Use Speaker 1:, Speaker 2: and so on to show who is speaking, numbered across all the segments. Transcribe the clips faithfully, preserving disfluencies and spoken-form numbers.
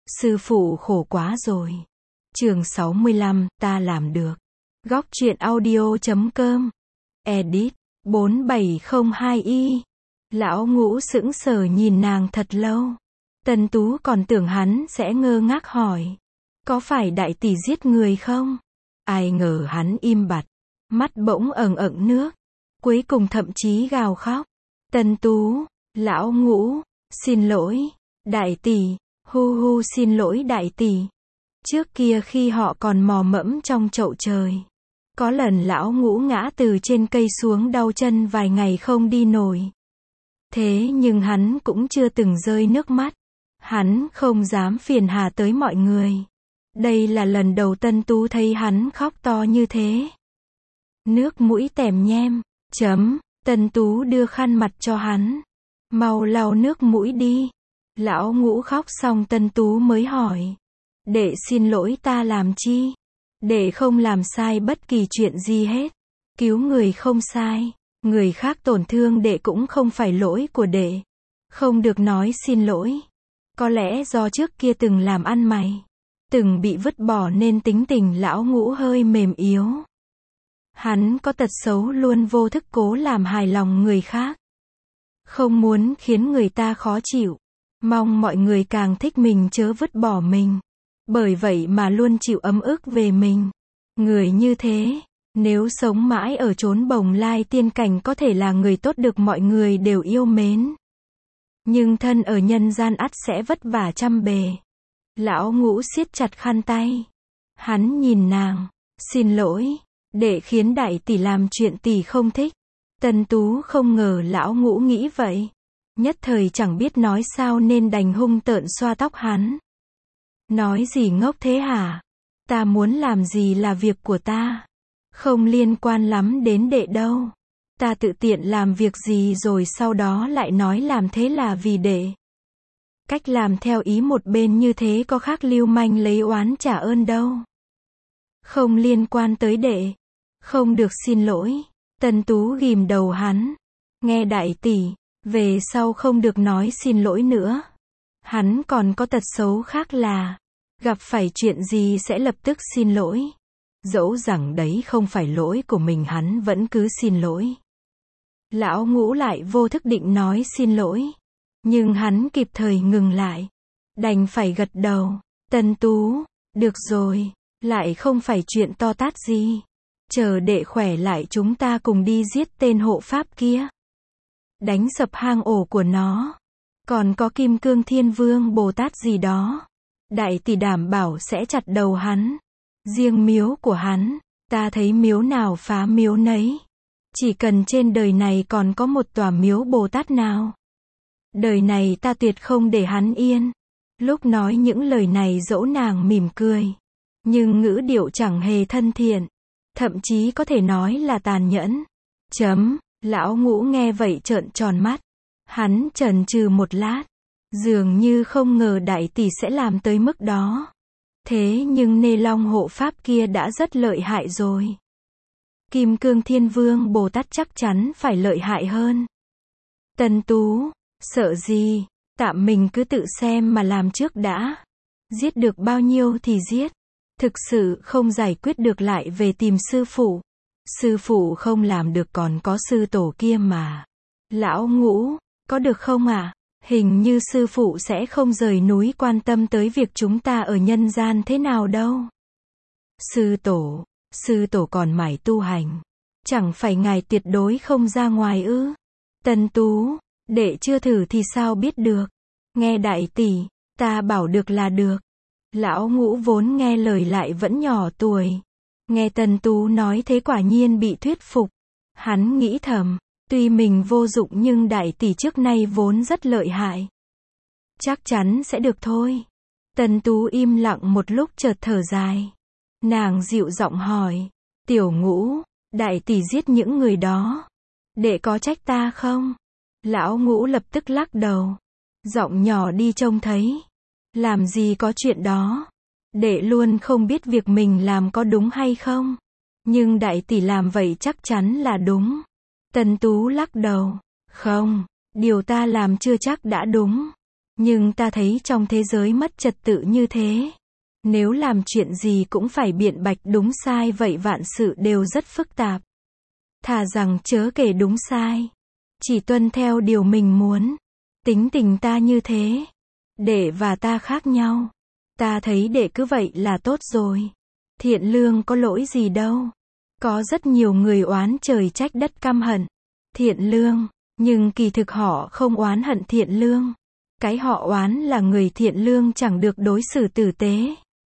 Speaker 1: Sư phụ khổ quá rồi. Chương sáu mươi lăm, ta làm được. Góc truyện audio chấm com. Edit. bốn bảy không hai y. Lão Ngũ sững sờ nhìn nàng thật lâu. Tân Tú còn tưởng hắn sẽ ngơ ngác hỏi. Có phải đại tỷ giết người không? Ai ngờ hắn im bặt. Mắt bỗng ẩn ẩn nước. Cuối cùng thậm chí gào khóc. Tân Tú, Lão Ngũ, xin lỗi, đại tỷ, hu hu xin lỗi đại tỷ. Trước kia khi họ còn mò mẫm trong chậu trời. Có lần Lão Ngũ ngã từ trên cây xuống đau chân vài ngày không đi nổi. Thế nhưng hắn cũng chưa từng rơi nước mắt. Hắn không dám phiền hà tới mọi người. Đây là lần đầu Tân Tú thấy hắn khóc to như thế. Nước mũi tèm nhem, chấm, Tân Tú đưa khăn mặt cho hắn. Mau lau nước mũi đi. Lão Ngũ khóc xong Tân Tú mới hỏi. Đệ xin lỗi ta làm chi? Đệ không làm sai bất kỳ chuyện gì hết. Cứu người không sai. Người khác tổn thương đệ cũng không phải lỗi của đệ. Không được nói xin lỗi. Có lẽ do trước kia từng làm ăn mày. Từng bị vứt bỏ nên tính tình Lão Ngũ hơi mềm yếu. Hắn có tật xấu luôn vô thức cố làm hài lòng người khác. Không muốn khiến người ta khó chịu. Mong mọi người càng thích mình chớ vứt bỏ mình. Bởi vậy mà luôn chịu ấm ức về mình. Người như thế, nếu sống mãi ở chốn bồng lai tiên cảnh có thể là người tốt được mọi người đều yêu mến. Nhưng thân ở nhân gian ắt sẽ vất vả trăm bề. Lão Ngũ siết chặt khăn tay. Hắn nhìn nàng, xin lỗi, để khiến đại tỷ làm chuyện tỷ không thích. Tân Tú không ngờ Lão Ngũ nghĩ vậy. Nhất thời chẳng biết nói sao nên đành hung tợn xoa tóc hắn. Nói gì ngốc thế hả? Ta muốn làm gì là việc của ta. Không liên quan lắm đến đệ đâu. Ta tự tiện làm việc gì rồi sau đó lại nói làm thế là vì đệ. Cách làm theo ý một bên như thế có khác lưu manh lấy oán trả ơn đâu. Không liên quan tới đệ. Không được xin lỗi. Tân Tú ghim đầu hắn. Nghe đại tỷ, về sau không được nói xin lỗi nữa. Hắn còn có tật xấu khác là gặp phải chuyện gì sẽ lập tức xin lỗi. Dẫu rằng đấy không phải lỗi của mình hắn vẫn cứ xin lỗi. Lão Ngũ lại vô thức định nói xin lỗi. Nhưng hắn kịp thời ngừng lại. Đành phải gật đầu. Tân Tú, được rồi, lại không phải chuyện to tát gì. Chờ đệ khỏe lại chúng ta cùng đi giết tên hộ pháp kia. Đánh sập hang ổ của nó. Còn có Kim Cương Thiên Vương Bồ Tát gì đó. Đại tỷ đảm bảo sẽ chặt đầu hắn. Riêng miếu của hắn, ta thấy miếu nào phá miếu nấy. Chỉ cần trên đời này còn có một tòa miếu Bồ Tát nào. Đời này ta tuyệt không để hắn yên. Lúc nói những lời này dỗ nàng mỉm cười. Nhưng ngữ điệu chẳng hề thân thiện. Thậm chí có thể nói là tàn nhẫn. Chấm, Lão Ngũ nghe vậy trợn tròn mắt. Hắn chần chừ một lát. Dường như không ngờ đại tỷ sẽ làm tới mức đó. Thế nhưng Nê Long hộ pháp kia đã rất lợi hại rồi. Kim Cương Thiên Vương Bồ Tát chắc chắn phải lợi hại hơn. Tân Tú, sợ gì, tạm mình cứ tự xem mà làm trước đã. Giết được bao nhiêu thì giết. Thực sự không giải quyết được lại về tìm sư phụ. Sư phụ không làm được còn có sư tổ kia mà. Lão Ngũ, có được không ạ? À? Hình như sư phụ sẽ không rời núi quan tâm tới việc chúng ta ở nhân gian thế nào đâu. Sư tổ, sư tổ còn mải tu hành. Chẳng phải ngài tuyệt đối không ra ngoài ư? Tân Tú, đệ chưa thử thì sao biết được. Nghe đại tỷ, ta bảo được là được. Lão Ngũ vốn nghe lời lại vẫn nhỏ tuổi. Nghe Tân Tú nói thế quả nhiên bị thuyết phục. Hắn nghĩ thầm, tuy mình vô dụng nhưng đại tỷ trước nay vốn rất lợi hại. Chắc chắn sẽ được thôi. Tân Tú im lặng một lúc chợt thở dài. Nàng dịu giọng hỏi, Tiểu Ngũ, đại tỷ giết những người đó. Đệ có trách ta không? Lão Ngũ lập tức lắc đầu. Giọng nhỏ đi trông thấy. Làm gì có chuyện đó. Đệ luôn không biết việc mình làm có đúng hay không. Nhưng đại tỷ làm vậy chắc chắn là đúng. Tân Tú lắc đầu. Không, điều ta làm chưa chắc đã đúng. Nhưng ta thấy trong thế giới mất trật tự như thế, nếu làm chuyện gì cũng phải biện bạch đúng sai vậy vạn sự đều rất phức tạp. Thà rằng chớ kể đúng sai, chỉ tuân theo điều mình muốn. Tính tình ta như thế, đệ và ta khác nhau. Ta thấy đệ cứ vậy là tốt rồi. Thiện Lương có lỗi gì đâu. Có rất nhiều người oán trời trách đất căm hận Thiện Lương, nhưng kỳ thực họ không oán hận Thiện Lương. Cái họ oán là người Thiện Lương chẳng được đối xử tử tế.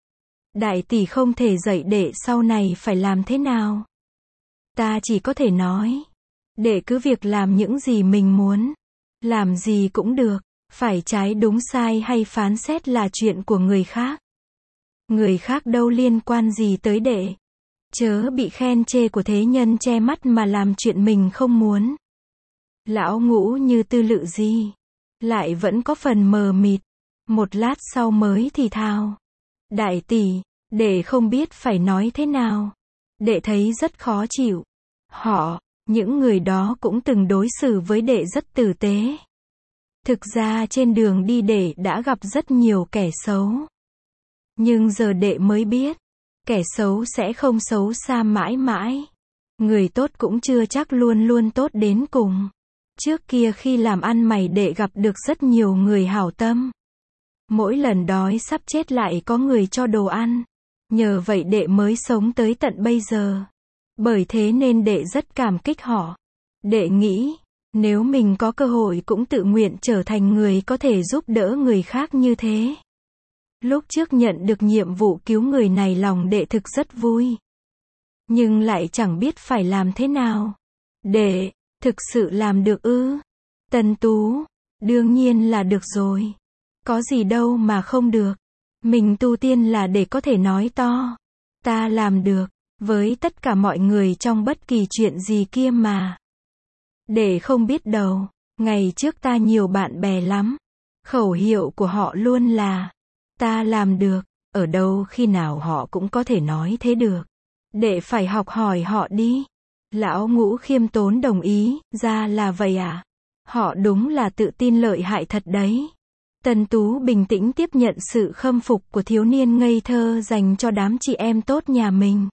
Speaker 1: Đại tỷ không thể dạy đệ sau này phải làm thế nào. Ta chỉ có thể nói, đệ cứ việc làm những gì mình muốn. Làm gì cũng được, phải trái đúng sai hay phán xét là chuyện của người khác. Người khác đâu liên quan gì tới đệ. Chớ bị khen chê của thế nhân che mắt mà làm chuyện mình không muốn. Lão Ngũ như tư lự gì, lại vẫn có phần mờ mịt. Một lát sau mới thì thào. Đại tỷ, đệ không biết phải nói thế nào. Đệ thấy rất khó chịu. Họ, những người đó cũng từng đối xử với đệ rất tử tế. Thực ra trên đường đi đệ đã gặp rất nhiều kẻ xấu. Nhưng giờ đệ mới biết, kẻ xấu sẽ không xấu xa mãi mãi. Người tốt cũng chưa chắc luôn luôn tốt đến cùng. Trước kia khi làm ăn mày đệ gặp được rất nhiều người hảo tâm. Mỗi lần đói sắp chết lại có người cho đồ ăn. Nhờ vậy đệ mới sống tới tận bây giờ. Bởi thế nên đệ rất cảm kích họ. Đệ nghĩ, nếu mình có cơ hội cũng tự nguyện trở thành người có thể giúp đỡ người khác như thế. Lúc trước nhận được nhiệm vụ cứu người này lòng đệ thực rất vui. Nhưng lại chẳng biết phải làm thế nào. Đệ, thực sự làm được ư? Tân Tú, đương nhiên là được rồi. Có gì đâu mà không được. Mình tu tiên là để có thể nói to. Ta làm được, với tất cả mọi người trong bất kỳ chuyện gì kia mà. Để không biết đâu, ngày trước ta nhiều bạn bè lắm. Khẩu hiệu của họ luôn là, ta làm được, ở đâu khi nào họ cũng có thể nói thế được. Để phải học hỏi họ đi. Lão Ngũ khiêm tốn đồng ý, ra là vậy à? Họ đúng là tự tin lợi hại thật đấy. Tân Tú bình tĩnh tiếp nhận sự khâm phục của thiếu niên ngây thơ dành cho đám chị em tốt nhà mình.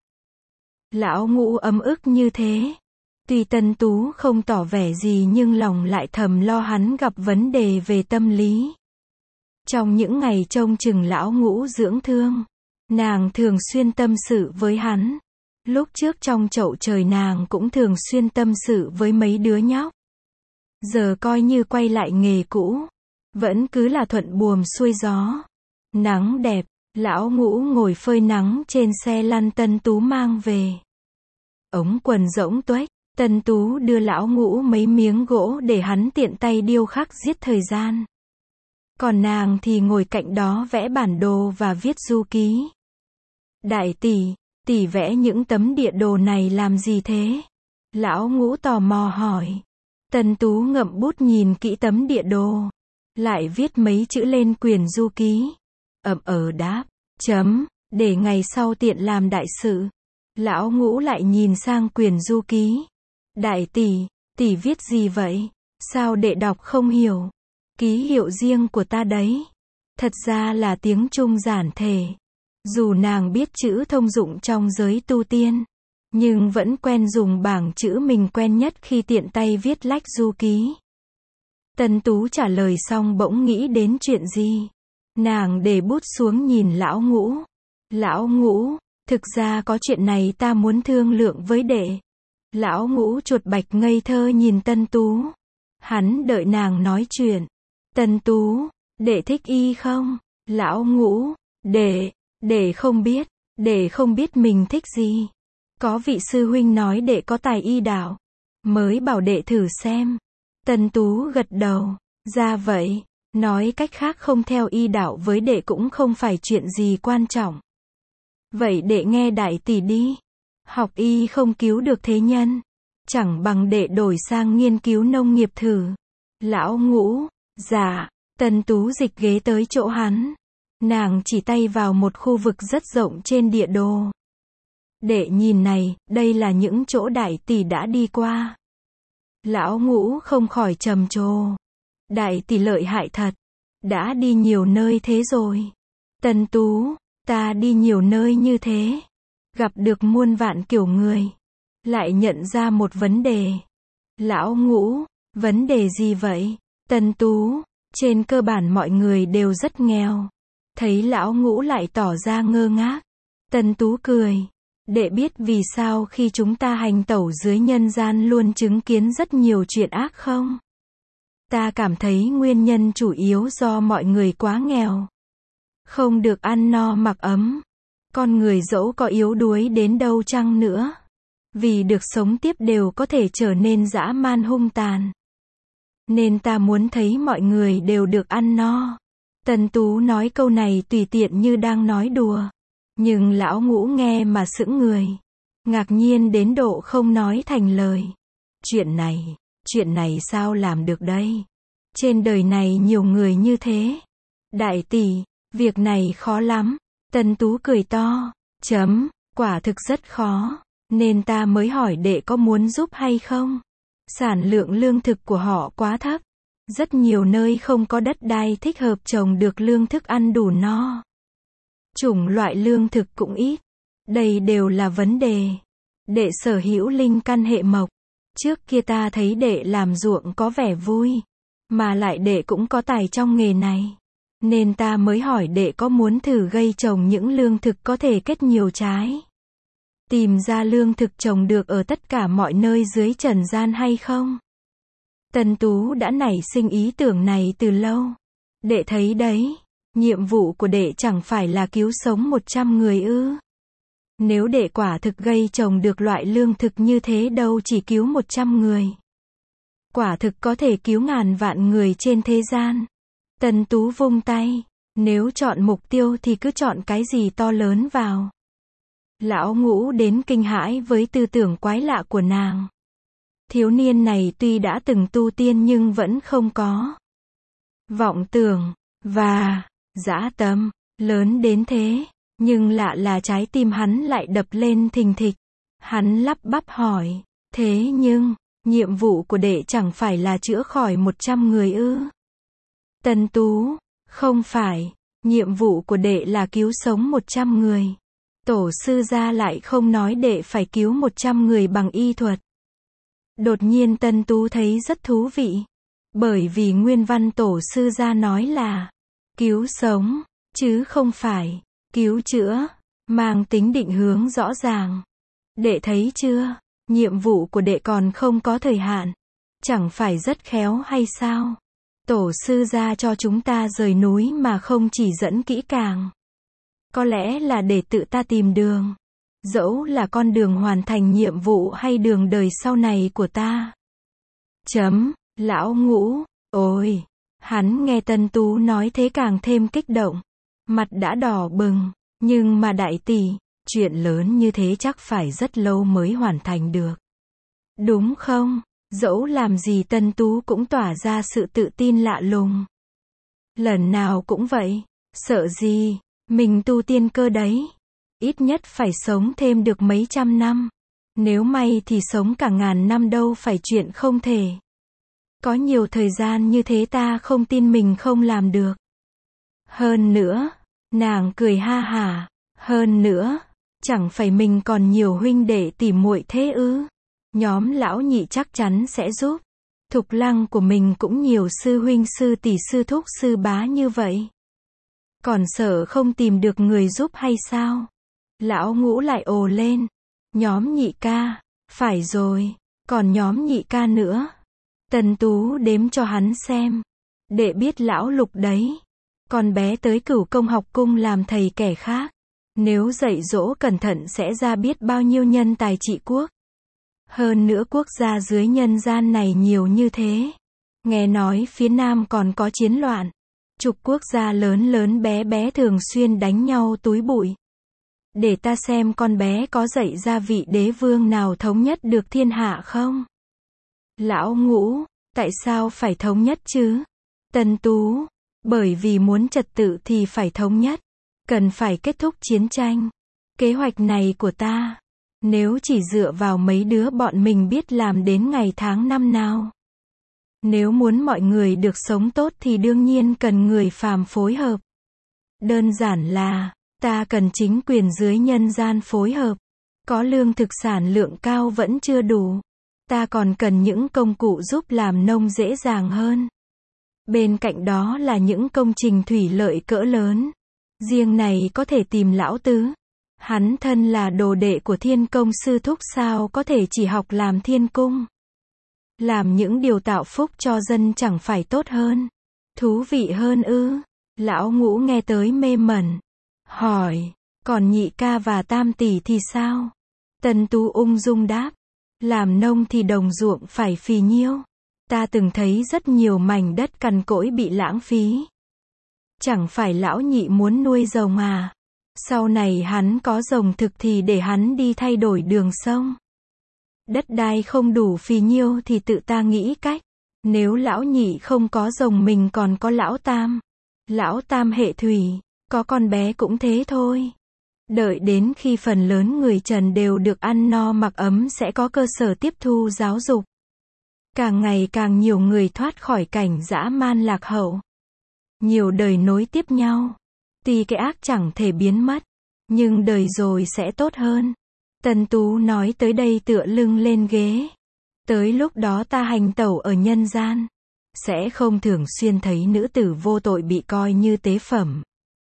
Speaker 1: Lão Ngũ ấm ức như thế. Tuy Tân Tú không tỏ vẻ gì nhưng lòng lại thầm lo hắn gặp vấn đề về tâm lý. Trong những ngày trông chừng Lão Ngũ dưỡng thương, nàng thường xuyên tâm sự với hắn. Lúc trước trong chậu trời nàng cũng thường xuyên tâm sự với mấy đứa nhóc. Giờ coi như quay lại nghề cũ. Vẫn cứ là thuận buồm xuôi gió. Nắng đẹp, Lão Ngũ ngồi phơi nắng trên xe lăn Tân Tú mang về. Ống quần rỗng tuếch, Tân Tú đưa Lão Ngũ mấy miếng gỗ để hắn tiện tay điêu khắc giết thời gian. Còn nàng thì ngồi cạnh đó vẽ bản đồ và viết du ký. Đại tỷ, tỷ vẽ những tấm địa đồ này làm gì thế? Lão Ngũ tò mò hỏi. Tân Tú ngậm bút nhìn kỹ tấm địa đồ. Lại viết mấy chữ lên quyển du ký. Ậm ờ đáp, chấm, để ngày sau tiện làm đại sự. Lão Ngũ lại nhìn sang quyển du ký. Đại tỷ, tỷ viết gì vậy? Sao đệ đọc không hiểu? Ký hiệu riêng của ta đấy. Thật ra là tiếng Trung giản thể. Dù nàng biết chữ thông dụng trong giới tu tiên, nhưng vẫn quen dùng bảng chữ mình quen nhất khi tiện tay viết lách du ký. Tân Tú trả lời xong bỗng nghĩ đến chuyện gì. Nàng để bút xuống nhìn Lão Ngũ. Lão Ngũ, thực ra có chuyện này ta muốn thương lượng với đệ. Lão Ngũ chuột bạch ngây thơ nhìn Tân Tú. Hắn đợi nàng nói chuyện. Tân Tú, đệ thích y không? Lão Ngũ, đệ, đệ không biết, đệ không biết mình thích gì. Có vị sư huynh nói đệ có tài y đạo, mới bảo đệ thử xem. Tân Tú gật đầu, ra vậy, nói cách khác không theo y đạo với đệ cũng không phải chuyện gì quan trọng. Vậy đệ nghe đại tỷ đi, học y không cứu được thế nhân, chẳng bằng đệ đổi sang nghiên cứu nông nghiệp thử. Lão Ngũ, dạ, Tân Tú dịch ghế tới chỗ hắn. Nàng chỉ tay vào một khu vực rất rộng trên địa đồ. Đệ nhìn này, đây là những chỗ đại tỷ đã đi qua. Lão Ngũ không khỏi trầm trồ. Đại tỷ lợi hại thật. Đã đi nhiều nơi thế rồi. Tân Tú, ta đi nhiều nơi như thế. Gặp được muôn vạn kiểu người. Lại nhận ra một vấn đề. Lão Ngũ, vấn đề gì vậy? Tân Tú, trên cơ bản mọi người đều rất nghèo. Thấy Lão Ngũ lại tỏ ra ngơ ngác. Tân Tú cười. Đệ biết vì sao khi chúng ta hành tẩu dưới nhân gian luôn chứng kiến rất nhiều chuyện ác không? Ta cảm thấy nguyên nhân chủ yếu do mọi người quá nghèo. Không được ăn no mặc ấm. Con người dẫu có yếu đuối đến đâu chăng nữa. Vì được sống tiếp đều có thể trở nên dã man hung tàn. Nên ta muốn thấy mọi người đều được ăn no. Tân Tú nói câu này tùy tiện như đang nói đùa. Nhưng Lão Ngũ nghe mà sững người. Ngạc nhiên đến độ không nói thành lời. Chuyện này, chuyện này sao làm được đây? Trên đời này nhiều người như thế. Đại tỷ, việc này khó lắm. Tân Tú cười to. Chấm, quả thực rất khó. Nên ta mới hỏi đệ có muốn giúp hay không? Sản lượng lương thực của họ quá thấp. Rất nhiều nơi không có đất đai thích hợp trồng được lương thức ăn đủ no. Chủng loại lương thực cũng ít. Đây đều là vấn đề. Đệ sở hữu linh căn hệ mộc. Trước kia ta thấy đệ làm ruộng có vẻ vui. Mà lại đệ cũng có tài trong nghề này. Nên ta mới hỏi đệ có muốn thử gây trồng những lương thực có thể kết nhiều trái. Tìm ra lương thực trồng được ở tất cả mọi nơi dưới trần gian hay không? Tân Tú đã nảy sinh ý tưởng này từ lâu. Đệ thấy đấy, nhiệm vụ của đệ chẳng phải là cứu sống một trăm người ư? Nếu đệ quả thực gây trồng được loại lương thực như thế đâu chỉ cứu một trăm người. Quả thực có thể cứu ngàn vạn người trên thế gian. Tân Tú vung tay, nếu chọn mục tiêu thì cứ chọn cái gì to lớn vào. Lão Ngũ đến kinh hãi với tư tưởng quái lạ của nàng. Thiếu niên này tuy đã từng tu tiên nhưng vẫn không có vọng tưởng, và dã tâm, lớn đến thế. Nhưng lạ là trái tim hắn lại đập lên thình thịch. Hắn lắp bắp hỏi, thế nhưng, nhiệm vụ của đệ chẳng phải là chữa khỏi một trăm người ư? Tân Tú, không phải, nhiệm vụ của đệ là cứu sống một trăm người. Tổ sư gia lại không nói đệ phải cứu một trăm người bằng y thuật. Đột nhiên Tân Tú thấy rất thú vị. Bởi vì nguyên văn tổ sư gia nói là cứu sống, chứ không phải cứu chữa, mang tính định hướng rõ ràng. Đệ thấy chưa, nhiệm vụ của đệ còn không có thời hạn. Chẳng phải rất khéo hay sao? Tổ sư gia cho chúng ta rời núi mà không chỉ dẫn kỹ càng. Có lẽ là để tự ta tìm đường. Dẫu là con đường hoàn thành nhiệm vụ hay đường đời sau này của ta. Chấm, Lão Ngũ, ôi, hắn nghe Tân Tú nói thế càng thêm kích động. Mặt đã đỏ bừng, nhưng mà đại tỷ, chuyện lớn như thế chắc phải rất lâu mới hoàn thành được. Đúng không? Dẫu làm gì Tân Tú cũng tỏa ra sự tự tin lạ lùng. Lần nào cũng vậy, sợ gì, mình tu tiên cơ đấy. Ít nhất phải sống thêm được mấy trăm năm. Nếu may thì sống cả ngàn năm đâu phải chuyện không thể. Có nhiều thời gian như thế ta không tin mình không làm được. Hơn nữa, nàng cười ha hả, hơn nữa, chẳng phải mình còn nhiều huynh đệ tỉ muội thế ư? Nhóm lão nhị chắc chắn sẽ giúp. Thục lăng của mình cũng nhiều sư huynh sư tỷ sư thúc sư bá như vậy. Còn sợ không tìm được người giúp hay sao? Lão Ngũ lại ồ lên. Nhóm nhị ca, phải rồi, còn nhóm nhị ca nữa. Tân Tú đếm cho hắn xem. Đệ biết lão Lục đấy. Con bé tới Cửu Công học cung làm thầy kẻ khác. Nếu dạy dỗ cẩn thận sẽ ra biết bao nhiêu nhân tài trị quốc. Hơn nữa quốc gia dưới nhân gian này nhiều như thế. Nghe nói phía Nam còn có chiến loạn. Chục quốc gia lớn lớn bé bé thường xuyên đánh nhau túi bụi. Để ta xem con bé có dạy ra vị đế vương nào thống nhất được thiên hạ không? Lão Ngũ, tại sao phải thống nhất chứ? Tân Tú, bởi vì muốn trật tự thì phải thống nhất. Cần phải kết thúc chiến tranh. Kế hoạch này của ta, nếu chỉ dựa vào mấy đứa bọn mình biết làm đến ngày tháng năm nào. Nếu muốn mọi người được sống tốt thì đương nhiên cần người phàm phối hợp. Đơn giản là, ta cần chính quyền dưới nhân gian phối hợp. Có lương thực sản lượng cao vẫn chưa đủ. Ta còn cần những công cụ giúp làm nông dễ dàng hơn. Bên cạnh đó là những công trình thủy lợi cỡ lớn. Riêng này có thể tìm lão tứ. Hắn thân là đồ đệ của thiên công sư thúc, sao có thể chỉ học làm thiên cung. Làm những điều tạo phúc cho dân chẳng phải tốt hơn. Thú vị hơn ư? Lão Ngũ nghe tới mê mẩn. Hỏi, còn nhị ca và tam tỷ thì sao? Tần Tú ung dung đáp. Làm nông thì đồng ruộng phải phì nhiêu. Ta từng thấy rất nhiều mảnh đất cằn cỗi bị lãng phí. Chẳng phải lão nhị muốn nuôi rồng à? Sau này hắn có rồng thực thì để hắn đi thay đổi đường sông. Đất đai không đủ phì nhiêu thì tự ta nghĩ cách. Nếu lão nhị không có rồng mình còn có lão tam. Lão tam hệ thủy, có con bé cũng thế thôi. Đợi đến khi phần lớn người trần đều được ăn no mặc ấm sẽ có cơ sở tiếp thu giáo dục. Càng ngày càng nhiều người thoát khỏi cảnh dã man lạc hậu. Nhiều đời nối tiếp nhau. Tuy cái ác chẳng thể biến mất, nhưng đời rồi sẽ tốt hơn. Tần Tú nói tới đây tựa lưng lên ghế. Tới lúc đó ta hành tẩu ở nhân gian, sẽ không thường xuyên thấy nữ tử vô tội bị coi như tế phẩm.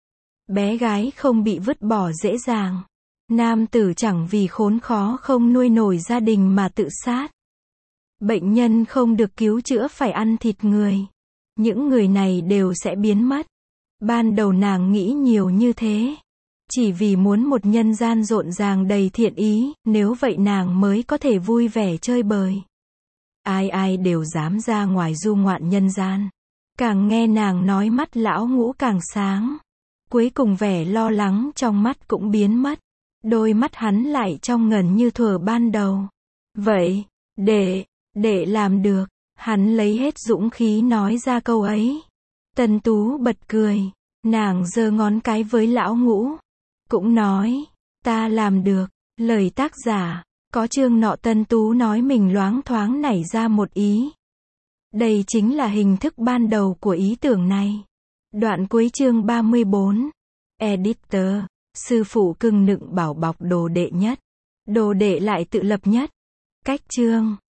Speaker 1: Bé gái không bị vứt bỏ dễ dàng. Nam tử chẳng vì khốn khó không nuôi nổi gia đình mà tự sát. Bệnh nhân không được cứu chữa phải ăn thịt người. Những người này đều sẽ biến mất. Ban đầu nàng nghĩ nhiều như thế. Chỉ vì muốn một nhân gian rộn ràng đầy thiện ý, nếu vậy nàng mới có thể vui vẻ chơi bời. Ai ai đều dám ra ngoài du ngoạn nhân gian. Càng nghe nàng nói mắt lão Ngũ càng sáng. Cuối cùng vẻ lo lắng trong mắt cũng biến mất. Đôi mắt hắn lại trong ngần như thuở ban đầu. Vậy, để, để làm được. Hắn lấy hết dũng khí nói ra câu ấy. Tần Tú bật cười. Nàng giơ ngón cái với lão Ngũ. Cũng nói, ta làm được. Lời tác giả, có chương nọ Tần Tú nói mình loáng thoáng nảy ra một ý. Đây chính là hình thức ban đầu của ý tưởng này. Đoạn cuối chương ba mươi bốn. Editor, sư phụ cưng nựng bảo bọc đồ đệ nhất. Đồ đệ lại tự lập nhất. Cách chương.